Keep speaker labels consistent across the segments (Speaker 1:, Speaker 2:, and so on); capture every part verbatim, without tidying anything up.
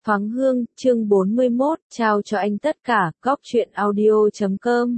Speaker 1: Thoáng Hương, chương bốn mươi mốt, trao cho anh tất cả, góc truyện audio chấm com.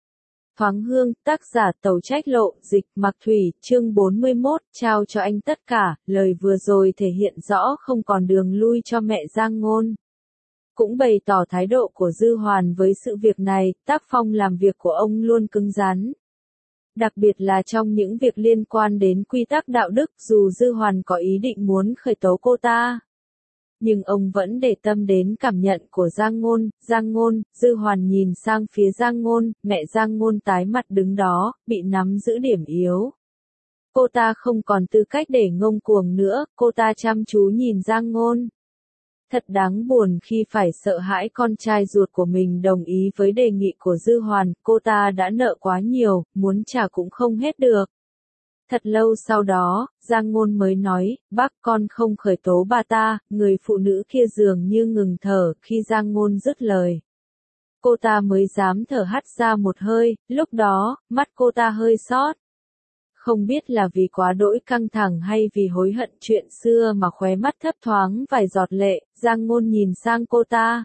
Speaker 1: Thoáng Hương, tác giả Tàu Trách Lộ, dịch Mạc Thủy, chương bốn mươi mốt, trao cho anh tất cả, lời vừa rồi thể hiện rõ không còn đường lui cho mẹ Giang Ngôn. Cũng bày tỏ thái độ của Dư Hoàn với sự việc này, tác phong làm việc của ông luôn cứng rắn. Đặc biệt là trong những việc liên quan đến quy tắc đạo đức, dù Dư Hoàn có ý định muốn khởi tố cô ta, nhưng ông vẫn để tâm đến cảm nhận của Giang Ngôn. Giang Ngôn, Dư Hoàn nhìn sang phía Giang Ngôn, mẹ Giang Ngôn tái mặt đứng đó, bị nắm giữ điểm yếu. Cô ta không còn tư cách để ngông cuồng nữa, cô ta chăm chú nhìn Giang Ngôn. Thật đáng buồn khi phải sợ hãi con trai ruột của mình đồng ý với đề nghị của Dư Hoàn, cô ta đã nợ quá nhiều, muốn trả cũng không hết được. Thật lâu sau đó, Giang Ngôn mới nói, bác con không khởi tố bà ta, người phụ nữ kia dường như ngừng thở khi Giang Ngôn dứt lời. Cô ta mới dám thở hắt ra một hơi, lúc đó, mắt cô ta hơi xót. Không biết là vì quá đỗi căng thẳng hay vì hối hận chuyện xưa mà khóe mắt thấp thoáng vài giọt lệ, Giang Ngôn nhìn sang cô ta.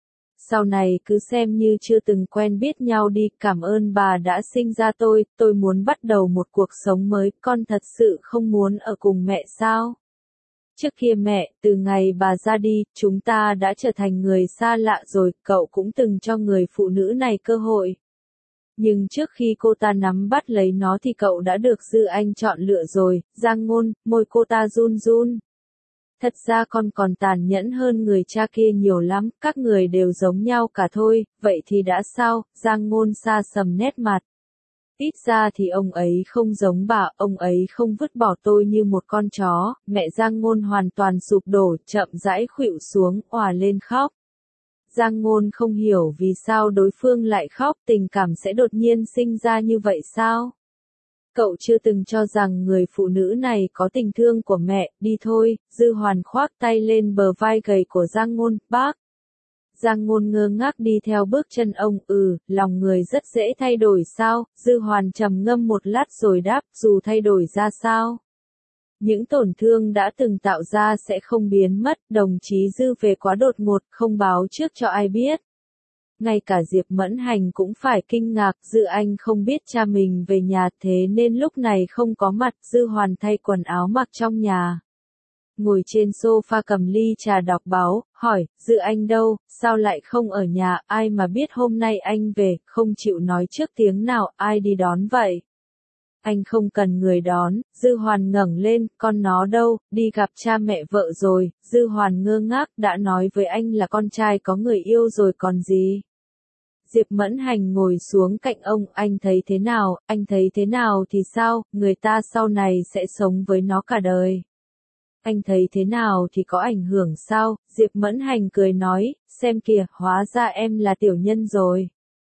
Speaker 1: Sau này cứ xem như chưa từng quen biết nhau đi, cảm ơn bà đã sinh ra tôi, tôi muốn bắt đầu một cuộc sống mới, con thật sự không muốn ở cùng mẹ sao? Trước kia mẹ, từ ngày bà ra đi, chúng ta đã trở thành người xa lạ rồi, cậu cũng từng cho người phụ nữ này cơ hội. Nhưng trước khi cô ta nắm bắt lấy nó thì cậu đã được Dư Anh chọn lựa rồi. Giang Ngôn, môi cô ta run run. Thật ra con còn tàn nhẫn hơn người cha kia nhiều lắm, các người đều giống nhau cả thôi, vậy thì đã sao? Giang Ngôn xa sầm nét mặt. Ít ra thì ông ấy không giống bà, ông ấy không vứt bỏ tôi như một con chó. Mẹ Giang Ngôn hoàn toàn sụp đổ, chậm rãi khuỵu xuống, òa lên khóc. Giang Ngôn không hiểu vì sao đối phương lại khóc, tình cảm sẽ đột nhiên sinh ra như vậy sao? Cậu chưa từng cho rằng người phụ nữ này có tình thương của mẹ, đi thôi. Dư Hoàn khoác tay lên bờ vai gầy của Giang Ngôn, bác. Giang Ngôn ngơ ngác đi theo bước chân ông, ừ, lòng người rất dễ thay đổi sao? Dư Hoàn trầm ngâm một lát rồi đáp, dù thay đổi ra sao? Những tổn thương đã từng tạo ra sẽ không biến mất, đồng chí Dư về quá đột ngột, không báo trước cho ai biết. Ngay cả Diệp Mẫn Hành cũng phải kinh ngạc, Dư Anh không biết cha mình về nhà thế nên lúc này không có mặt. Dư Hoàn thay quần áo mặc trong nhà. Ngồi trên sofa cầm ly trà đọc báo, hỏi, Dư Anh đâu, sao lại không ở nhà, ai mà biết hôm nay anh về, không chịu nói trước tiếng nào, ai đi đón vậy? Anh không cần người đón. Dư Hoàn ngẩng lên, con nó đâu, đi gặp cha mẹ vợ rồi. Dư Hoàn ngơ ngác, đã nói với anh là con trai có người yêu rồi còn gì. Diệp Mẫn Hành ngồi xuống cạnh ông, anh thấy thế nào, anh thấy thế nào thì sao, người ta sau này sẽ sống với nó cả đời. Anh thấy thế nào thì có ảnh hưởng sao? Diệp Mẫn Hành cười nói, xem kìa, hóa ra em là tiểu nhân rồi.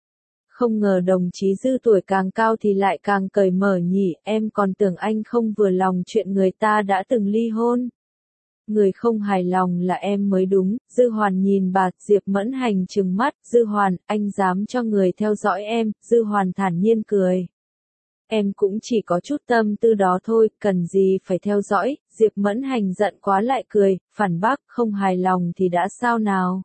Speaker 1: Không ngờ đồng chí Dư tuổi càng cao thì lại càng cởi mở nhỉ, em còn tưởng anh không vừa lòng chuyện người ta đã từng ly hôn. Người không hài lòng là em mới đúng. Dư Hoàn nhìn bà. Diệp Mẫn Hành trừng mắt, Dư Hoàn, anh dám cho người theo dõi em? Dư Hoàn thản nhiên cười. Em cũng chỉ có chút tâm tư đó thôi, cần gì phải theo dõi? Diệp Mẫn Hành giận quá lại cười, phản bác, không hài lòng thì đã sao nào?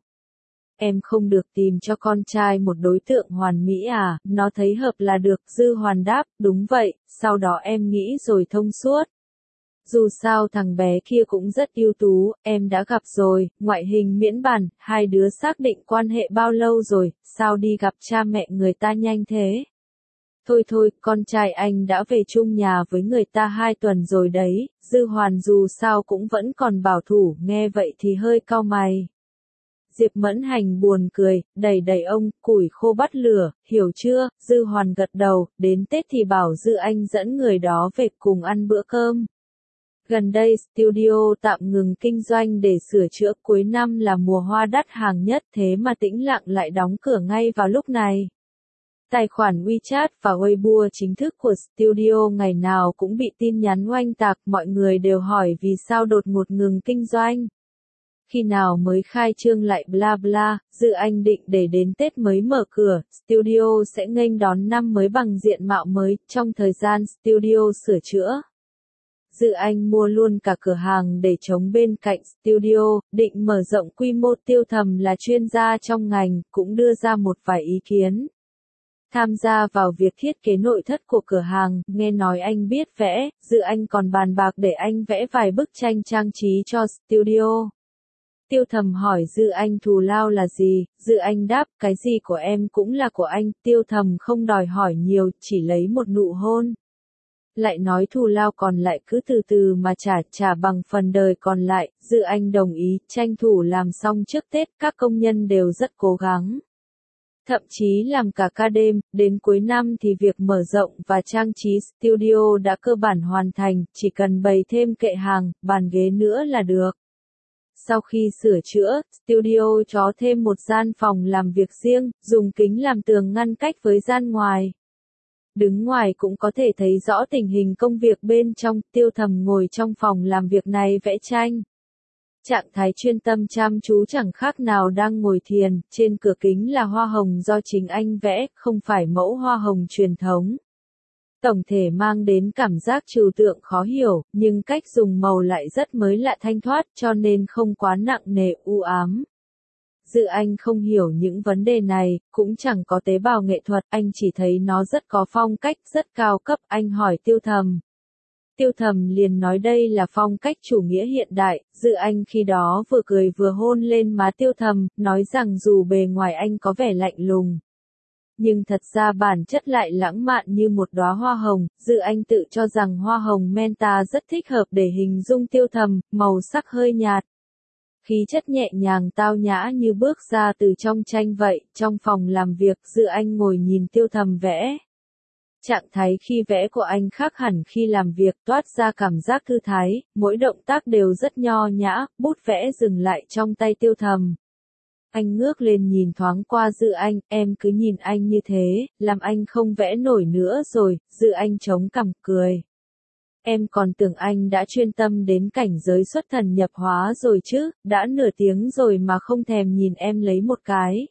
Speaker 1: Em không được tìm cho con trai một đối tượng hoàn mỹ à, nó thấy hợp là được. Dư Hoàn đáp, đúng vậy, sau đó em nghĩ rồi thông suốt. Dù sao thằng bé kia cũng rất ưu tú, em đã gặp rồi, ngoại hình miễn bàn, hai đứa xác định quan hệ bao lâu rồi, sao đi gặp cha mẹ người ta nhanh thế? Thôi thôi, con trai anh đã về chung nhà với người ta hai tuần rồi đấy. Dư Hoàn dù sao cũng vẫn còn bảo thủ, nghe vậy thì hơi cau mày. Diệp Mẫn Hành buồn cười, đẩy đẩy ông, củi khô bắt lửa, hiểu chưa? Dư Hoàn gật đầu, đến Tết thì bảo Dư Anh dẫn người đó về cùng ăn bữa cơm. Gần đây, studio tạm ngừng kinh doanh để sửa chữa, cuối năm là mùa hoa đắt hàng nhất, thế mà Tĩnh Lặng lại đóng cửa ngay vào lúc này. Tài khoản WeChat và Weibo chính thức của studio ngày nào cũng bị tin nhắn oanh tạc, mọi người đều hỏi vì sao đột ngột ngừng kinh doanh. Khi nào mới khai trương lại bla bla. Dư Anh định để đến Tết mới mở cửa, studio sẽ nghênh đón năm mới bằng diện mạo mới, trong thời gian studio sửa chữa. Dự Anh mua luôn cả cửa hàng để trống bên cạnh studio, định mở rộng quy mô. Tiêu Thầm là chuyên gia trong ngành, cũng đưa ra một vài ý kiến. Tham gia vào việc thiết kế nội thất của cửa hàng, nghe nói anh biết vẽ, Dự Anh còn bàn bạc để anh vẽ vài bức tranh trang trí cho studio. Tiêu Thầm hỏi Dự Anh thù lao là gì, Dự Anh đáp, cái gì của em cũng là của anh. Tiêu Thầm không đòi hỏi nhiều, chỉ lấy một nụ hôn. Lại nói thù lao còn lại cứ từ từ mà trả, trả bằng phần đời còn lại. Dự Anh đồng ý, tranh thủ làm xong trước Tết. Các công nhân đều rất cố gắng, thậm chí làm cả ca đêm. Đến cuối năm thì việc mở rộng và trang trí studio đã cơ bản hoàn thành, chỉ cần bày thêm kệ hàng, bàn ghế nữa là được. Sau khi sửa chữa, studio cho thêm một gian phòng làm việc riêng, dùng kính làm tường ngăn cách với gian ngoài. Đứng ngoài cũng có thể thấy rõ tình hình công việc bên trong. Tiêu Thầm ngồi trong phòng làm việc này vẽ tranh. Trạng thái chuyên tâm chăm chú chẳng khác nào đang ngồi thiền. Trên cửa kính là hoa hồng do chính anh vẽ, không phải mẫu hoa hồng truyền thống. Tổng thể mang đến cảm giác trừu tượng khó hiểu, nhưng cách dùng màu lại rất mới lạ thanh thoát, cho nên không quá nặng nề u ám. Dự Anh không hiểu những vấn đề này, cũng chẳng có tế bào nghệ thuật, anh chỉ thấy nó rất có phong cách, rất cao cấp. Anh hỏi Tiêu Thầm. Tiêu Thầm liền nói đây là phong cách chủ nghĩa hiện đại. Dự Anh khi đó vừa cười vừa hôn lên má Tiêu Thầm, nói rằng dù bề ngoài anh có vẻ lạnh lùng, nhưng thật ra bản chất lại lãng mạn như một đóa hoa hồng. Dự Anh tự cho rằng hoa hồng menta rất thích hợp để hình dung Tiêu Thầm, màu sắc hơi nhạt, khí chất nhẹ nhàng tao nhã như bước ra từ trong tranh vậy. Trong phòng làm việc, Dự Anh ngồi nhìn Tiêu Thầm vẽ. Trạng thái khi vẽ của anh khác hẳn khi làm việc, toát ra cảm giác thư thái, mỗi động tác đều rất nho nhã. Bút vẽ dừng lại trong tay Tiêu Thầm. Anh ngước lên nhìn thoáng qua Dự Anh, em cứ nhìn anh như thế, làm anh không vẽ nổi nữa rồi. Dự Anh chống cằm cười. Em còn tưởng anh đã chuyên tâm đến cảnh giới xuất thần nhập hóa rồi chứ, đã nửa tiếng rồi mà không thèm nhìn em lấy một cái.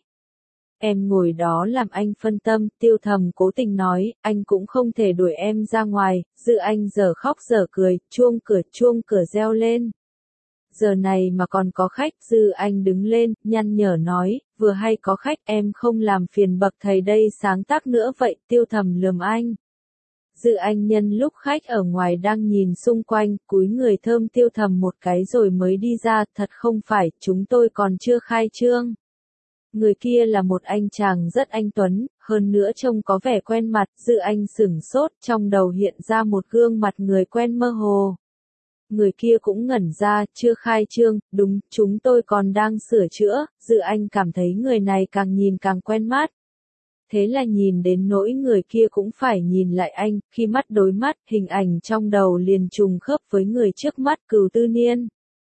Speaker 1: Em ngồi đó làm anh phân tâm. Tiêu Thầm cố tình nói, anh cũng không thể đuổi em ra ngoài. Dự Anh giờ khóc giờ cười, chuông cửa chuông cửa reo lên. Giờ này mà còn có khách. Dự Anh đứng lên, nhăn nhở nói, vừa hay có khách, em không làm phiền bậc thầy đây sáng tác nữa vậy. Tiêu Thầm lườm anh. Dự Anh nhân lúc khách ở ngoài đang nhìn xung quanh, cúi người thơm Tiêu Thầm một cái rồi mới đi ra. Thật không phải, chúng tôi còn chưa khai trương. Người kia là một anh chàng rất anh tuấn, hơn nữa trông có vẻ quen mặt. Dự Anh sửng sốt, trong đầu hiện ra một gương mặt người quen mơ hồ. Người kia cũng ngẩn ra, chưa khai trương, đúng, chúng tôi còn đang sửa chữa. Dự Anh cảm thấy người này càng nhìn càng quen mắt. Thế là nhìn đến nỗi người kia cũng phải nhìn lại anh. Khi mắt đối mắt, hình ảnh trong đầu liền trùng khớp với người trước mắt, Cửu Tư Niên.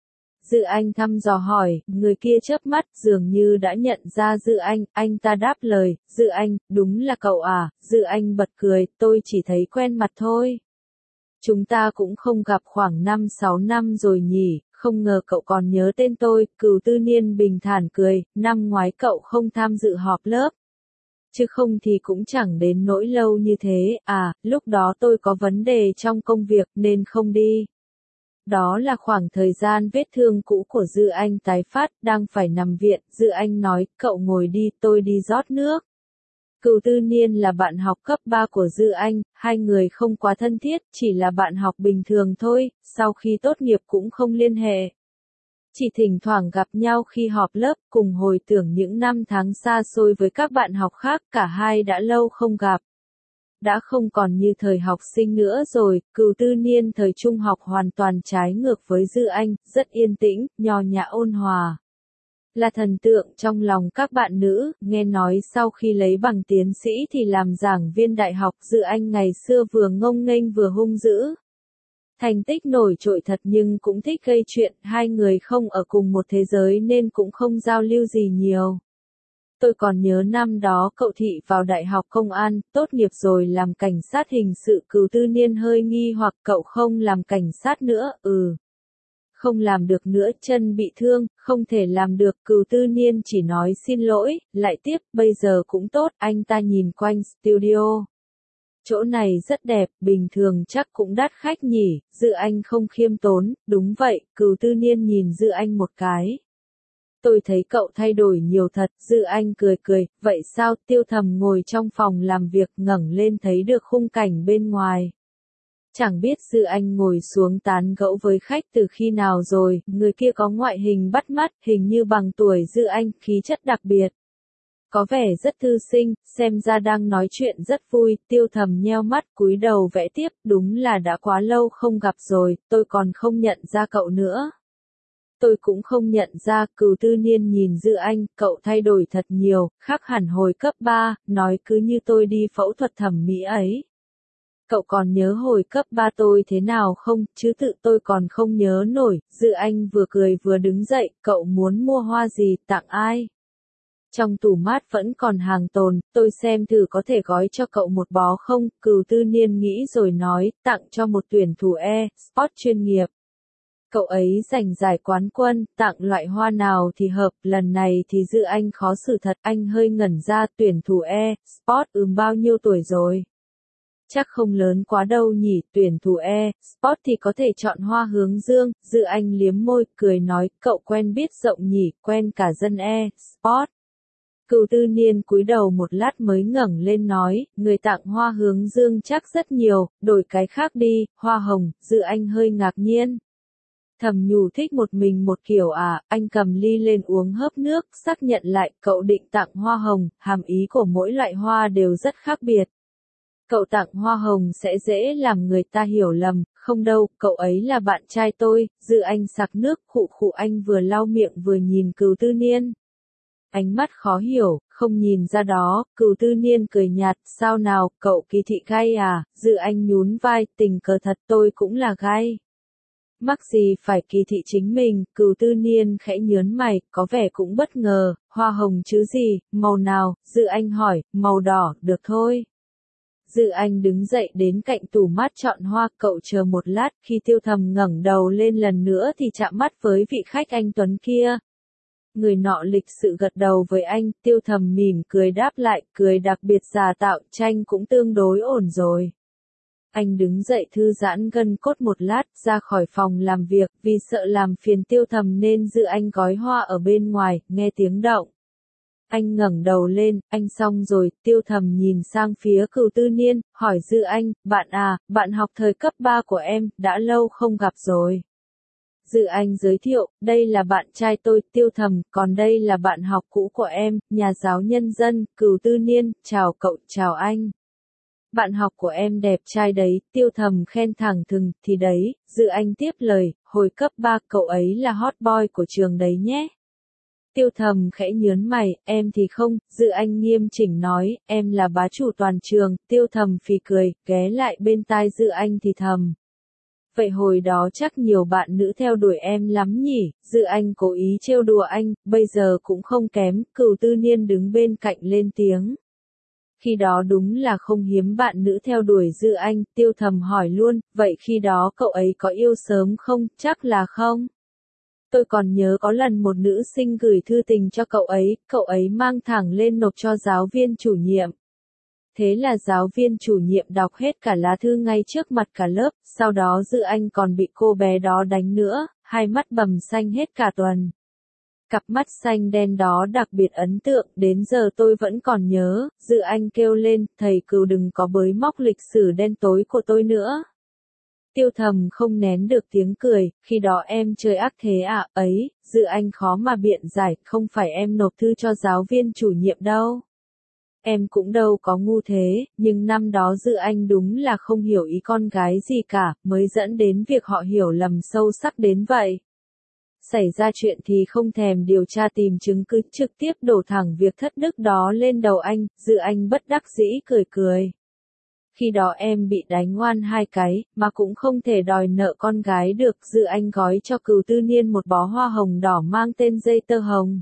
Speaker 1: Dự Anh thăm dò hỏi, người kia chớp mắt, dường như đã nhận ra Dự Anh. Anh ta đáp lời, Dự Anh, đúng là cậu à. Dự Anh bật cười, tôi chỉ thấy quen mặt thôi. Chúng ta cũng không gặp khoảng năm sáu năm rồi nhỉ, không ngờ cậu còn nhớ tên tôi. Cửu Tư Niên bình thản cười, năm ngoái cậu không tham dự họp lớp. Chứ không thì cũng chẳng đến nỗi lâu như thế. À, lúc đó tôi có vấn đề trong công việc nên không đi. Đó là khoảng thời gian vết thương cũ của Dự Anh tái phát, đang phải nằm viện. Dự Anh nói, cậu ngồi đi, tôi đi rót nước. Cửu Tư Niên là bạn học cấp ba của Dự Anh, hai người không quá thân thiết, chỉ là bạn học bình thường thôi, sau khi tốt nghiệp cũng không liên hệ. Chỉ thỉnh thoảng gặp nhau khi họp lớp, cùng hồi tưởng những năm tháng xa xôi với các bạn học khác. Cả hai đã lâu không gặp. Đã không còn như thời học sinh nữa rồi. Cửu Tư Niên thời trung học hoàn toàn trái ngược với Dự Anh, rất yên tĩnh, nho nhã ôn hòa. Là thần tượng trong lòng các bạn nữ. Nghe nói sau khi lấy bằng tiến sĩ thì làm giảng viên đại học. Dự Anh ngày xưa vừa ngông nghênh vừa hung dữ. Thành tích nổi trội thật nhưng cũng thích gây chuyện. Hai người không ở cùng một thế giới nên cũng không giao lưu gì nhiều. Tôi còn nhớ năm đó cậu Thị vào đại học công an, tốt nghiệp rồi làm cảnh sát hình sự. Cửu Tư Niên hơi nghi hoặc, cậu không làm cảnh sát nữa. Ừ. Không làm được nữa, chân bị thương, không thể làm được. Cửu Tư Niên chỉ nói xin lỗi, lại tiếp, bây giờ cũng tốt. Anh ta nhìn quanh studio. Chỗ này rất đẹp, bình thường chắc cũng đắt khách nhỉ, Dư Anh không khiêm tốn, đúng vậy, Cửu Tư Niên nhìn Dư Anh một cái. Tôi thấy cậu thay đổi nhiều thật, Dư Anh cười cười, vậy sao, Tiêu Thầm ngồi trong phòng làm việc ngẩng lên thấy được khung cảnh bên ngoài. Chẳng biết Dư Anh ngồi xuống tán gẫu với khách từ khi nào rồi, người kia có ngoại hình bắt mắt, hình như bằng tuổi Dư Anh, khí chất đặc biệt. Có vẻ rất thư sinh, xem ra đang nói chuyện rất vui, Tiêu Thầm nheo mắt cúi đầu vẽ tiếp, đúng là đã quá lâu không gặp rồi, tôi còn không nhận ra cậu nữa. Tôi cũng không nhận ra, Cửu Tư Niên nhìn Dư Anh, cậu thay đổi thật nhiều, khác hẳn hồi cấp ba, nói cứ như tôi đi phẫu thuật thẩm mỹ ấy. Cậu còn nhớ hồi cấp ba tôi thế nào không, chứ tự tôi còn không nhớ nổi, Dư Anh vừa cười vừa đứng dậy, cậu muốn mua hoa gì, tặng ai? Trong tủ mát vẫn còn hàng tồn, tôi xem thử có thể gói cho cậu một bó không, Cửu Tư Niên nghĩ rồi nói, tặng cho một tuyển thủ e-sport chuyên nghiệp. Cậu ấy giành giải quán quân, tặng loại hoa nào thì hợp, lần này thì Dư Anh khó xử thật, anh hơi ngẩn ra, tuyển thủ e-sport ừm bao nhiêu tuổi rồi? Chắc không lớn quá đâu nhỉ, tuyển thủ e-sport thì có thể chọn hoa hướng dương, Dư Anh liếm môi, cười nói, cậu quen biết rộng nhỉ, quen cả dân e-sport. Cửu Tư Niên cúi đầu một lát mới ngẩng lên nói, người tặng hoa hướng dương chắc rất nhiều, đổi cái khác đi, hoa hồng, Dư Anh hơi ngạc nhiên. Thầm nhủ thích một mình một kiểu à, anh cầm ly lên uống hớp nước, xác nhận lại, cậu định tặng hoa hồng, hàm ý của mỗi loại hoa đều rất khác biệt. Cậu tặng hoa hồng sẽ dễ làm người ta hiểu lầm, không đâu, cậu ấy là bạn trai tôi, Dư Anh sặc nước, khụ khụ anh vừa lau miệng vừa nhìn Cửu Tư Niên. Ánh mắt khó hiểu, không nhìn ra đó, Cửu Tư Niên cười nhạt, sao nào, cậu kỳ thị gay à, Dư Anh nhún vai, tình cờ thật tôi cũng là gay. Mắc gì phải kỳ thị chính mình, Cửu Tư Niên khẽ nhớn mày, có vẻ cũng bất ngờ, hoa hồng chứ gì, màu nào, Dư Anh hỏi, màu đỏ, được thôi. Dư Anh đứng dậy đến cạnh tủ mát chọn hoa, cậu chờ một lát, khi Tiêu Thầm ngẩng đầu lên lần nữa thì chạm mắt với vị khách anh Tuấn kia. Người nọ lịch sự gật đầu với anh, Tiêu Thầm mỉm cười đáp lại, cười đặc biệt giả tạo, tranh cũng tương đối ổn rồi. Anh đứng dậy thư giãn gân cốt một lát, ra khỏi phòng làm việc, vì sợ làm phiền Tiêu Thầm nên Dư Anh gói hoa ở bên ngoài, nghe tiếng động. Anh ngẩng đầu lên, anh xong rồi, Tiêu Thầm nhìn sang phía Cửu Tư Niên, hỏi Dư Anh, bạn à, bạn học thời cấp ba của em, đã lâu không gặp rồi. Dư Anh giới thiệu, đây là bạn trai tôi, Tiêu Thầm, còn đây là bạn học cũ của em, nhà giáo nhân dân, Cửu Tư Niên, chào cậu, chào anh. Bạn học của em đẹp trai đấy, Tiêu Thầm khen thẳng thừng, thì đấy, Dư Anh tiếp lời, hồi cấp ba cậu ấy là hot boy của trường đấy nhé. Tiêu Thầm khẽ nhớn mày, em thì không, Dư Anh nghiêm chỉnh nói, em là bá chủ toàn trường, Tiêu Thầm phì cười, ghé lại bên tai Dư Anh thì thầm. Vậy hồi đó chắc nhiều bạn nữ theo đuổi em lắm nhỉ, Dư Anh cố ý trêu đùa anh, bây giờ cũng không kém, Cửu Tư Niên đứng bên cạnh lên tiếng. Khi đó đúng là không hiếm bạn nữ theo đuổi Dư Anh, Tiêu Thầm hỏi luôn, vậy khi đó cậu ấy có yêu sớm không, chắc là không. Tôi còn nhớ có lần một nữ sinh gửi thư tình cho cậu ấy, cậu ấy mang thẳng lên nộp cho giáo viên chủ nhiệm. Thế là giáo viên chủ nhiệm đọc hết cả lá thư ngay trước mặt cả lớp, sau đó Dư Anh còn bị cô bé đó đánh nữa, hai mắt bầm xanh hết cả tuần. Cặp mắt xanh đen đó đặc biệt ấn tượng, đến giờ tôi vẫn còn nhớ, Dư Anh kêu lên, thầy Cửu đừng có bới móc lịch sử đen tối của tôi nữa. Tiêu Thầm không nén được tiếng cười, khi đó em chơi ác thế à, ấy, Dư Anh khó mà biện giải, không phải em nộp thư cho giáo viên chủ nhiệm đâu. Em cũng đâu có ngu thế, nhưng năm đó Dư Anh đúng là không hiểu ý con gái gì cả, mới dẫn đến việc họ hiểu lầm sâu sắc đến vậy. Xảy ra chuyện thì không thèm điều tra tìm chứng cứ, trực tiếp đổ thẳng việc thất đức đó lên đầu anh, Dư Anh bất đắc dĩ cười cười. Khi đó em bị đánh ngoan hai cái, mà cũng không thể đòi nợ con gái được, Dư Anh gói cho Cửu Tư Niên một bó hoa hồng đỏ mang tên dây tơ hồng.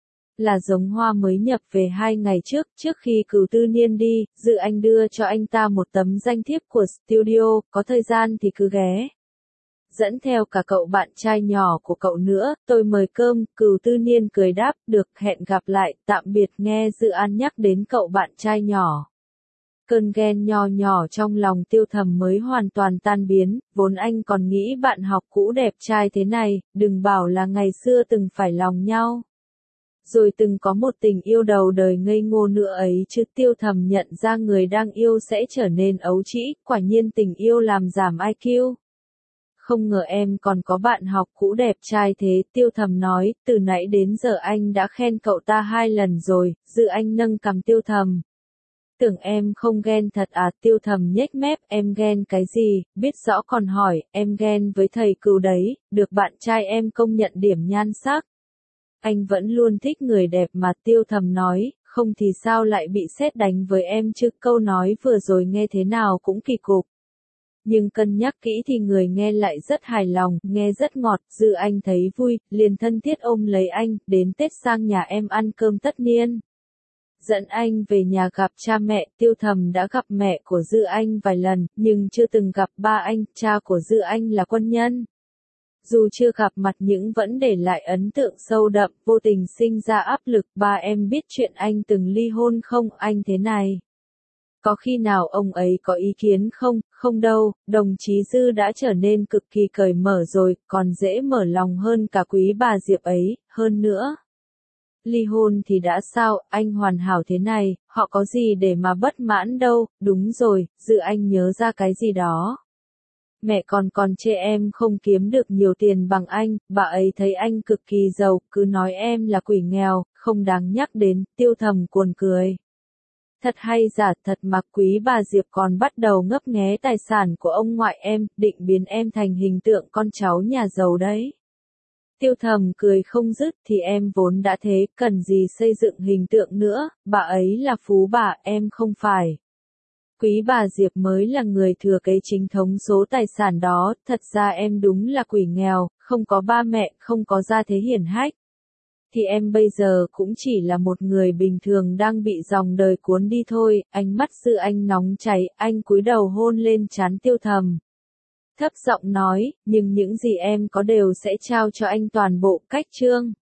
Speaker 1: Là giống hoa mới nhập về hai ngày trước, trước khi Cửu Tư Niên đi, Dư Anh đưa cho anh ta một tấm danh thiếp của studio, có thời gian thì cứ ghé. Dẫn theo cả cậu bạn trai nhỏ của cậu nữa, tôi mời cơm, Cửu Tư Niên cười đáp, được, hẹn gặp lại, tạm biệt, nghe Dư An nhắc đến cậu bạn trai nhỏ. cơn ghen nho nhỏ trong lòng Tiêu Thầm mới hoàn toàn tan biến, vốn anh còn nghĩ bạn học cũ đẹp trai thế này, đừng bảo là ngày xưa từng phải lòng nhau. Rồi từng có một tình yêu đầu đời ngây ngô nữa ấy chứ. Tiêu Thầm nhận ra người đang yêu sẽ trở nên ấu trĩ, quả nhiên tình yêu làm giảm i kiu. Không ngờ em còn có bạn học cũ đẹp trai thế, Tiêu Thầm nói, từ nãy đến giờ anh đã khen cậu ta hai lần rồi. Dư Anh nâng cằm Tiêu Thầm. Tưởng em không ghen thật à? Tiêu Thầm nhếch mép, em ghen cái gì, biết rõ còn hỏi, em ghen với thầy cừu đấy, được bạn trai em công nhận điểm nhan sắc. Anh vẫn luôn thích người đẹp mà. Tiêu Thầm nói, không thì sao lại bị sét đánh với em chứ. Câu nói vừa rồi nghe thế nào cũng kỳ cục. Nhưng cân nhắc kỹ thì người nghe lại rất hài lòng, nghe rất ngọt. Dư Anh thấy vui, liền thân thiết ôm lấy anh, đến Tết sang nhà em ăn cơm tất niên. Dẫn anh về nhà gặp cha mẹ. Tiêu Thầm đã gặp mẹ của Dư Anh vài lần, nhưng chưa từng gặp ba anh. Cha của Dư Anh là quân nhân. Dù chưa gặp mặt nhưng vẫn để lại ấn tượng sâu đậm, vô tình sinh ra áp lực. Ba em biết chuyện anh từng ly hôn không? Anh thế này. Có khi nào ông ấy có ý kiến không? Không đâu, đồng chí Dư đã trở nên cực kỳ cởi mở rồi, còn dễ mở lòng hơn cả quý bà Diệp ấy, hơn nữa. Ly hôn thì đã sao, anh hoàn hảo thế này, họ có gì để mà bất mãn đâu. Đúng rồi, Dư Anh nhớ ra cái gì đó. Mẹ còn còn chê em không kiếm được nhiều tiền bằng anh, bà ấy thấy anh cực kỳ giàu, cứ nói em là quỷ nghèo, không đáng nhắc đến. Tiêu Thầm cuồn cười. Thật hay giả thật mà. Quý bà Diệp còn bắt đầu ngấp nghé tài sản của ông ngoại em, định biến em thành hình tượng con cháu nhà giàu đấy. Tiêu Thầm cười không dứt, thì em vốn đã thế, cần gì xây dựng hình tượng nữa, bà ấy là phú bà, em không phải. Quý bà Diệp mới là người thừa kế chính thống số tài sản đó. Thật ra em đúng là quỷ nghèo, không có ba mẹ, không có gia thế hiển hách. Thì em bây giờ cũng chỉ là một người bình thường đang bị dòng đời cuốn đi thôi. Ánh mắt Dư Anh nóng cháy, anh cúi đầu hôn lên trán Tiêu Thầm. Thấp giọng nói, nhưng những gì em có đều sẽ trao cho anh toàn bộ. Cách chương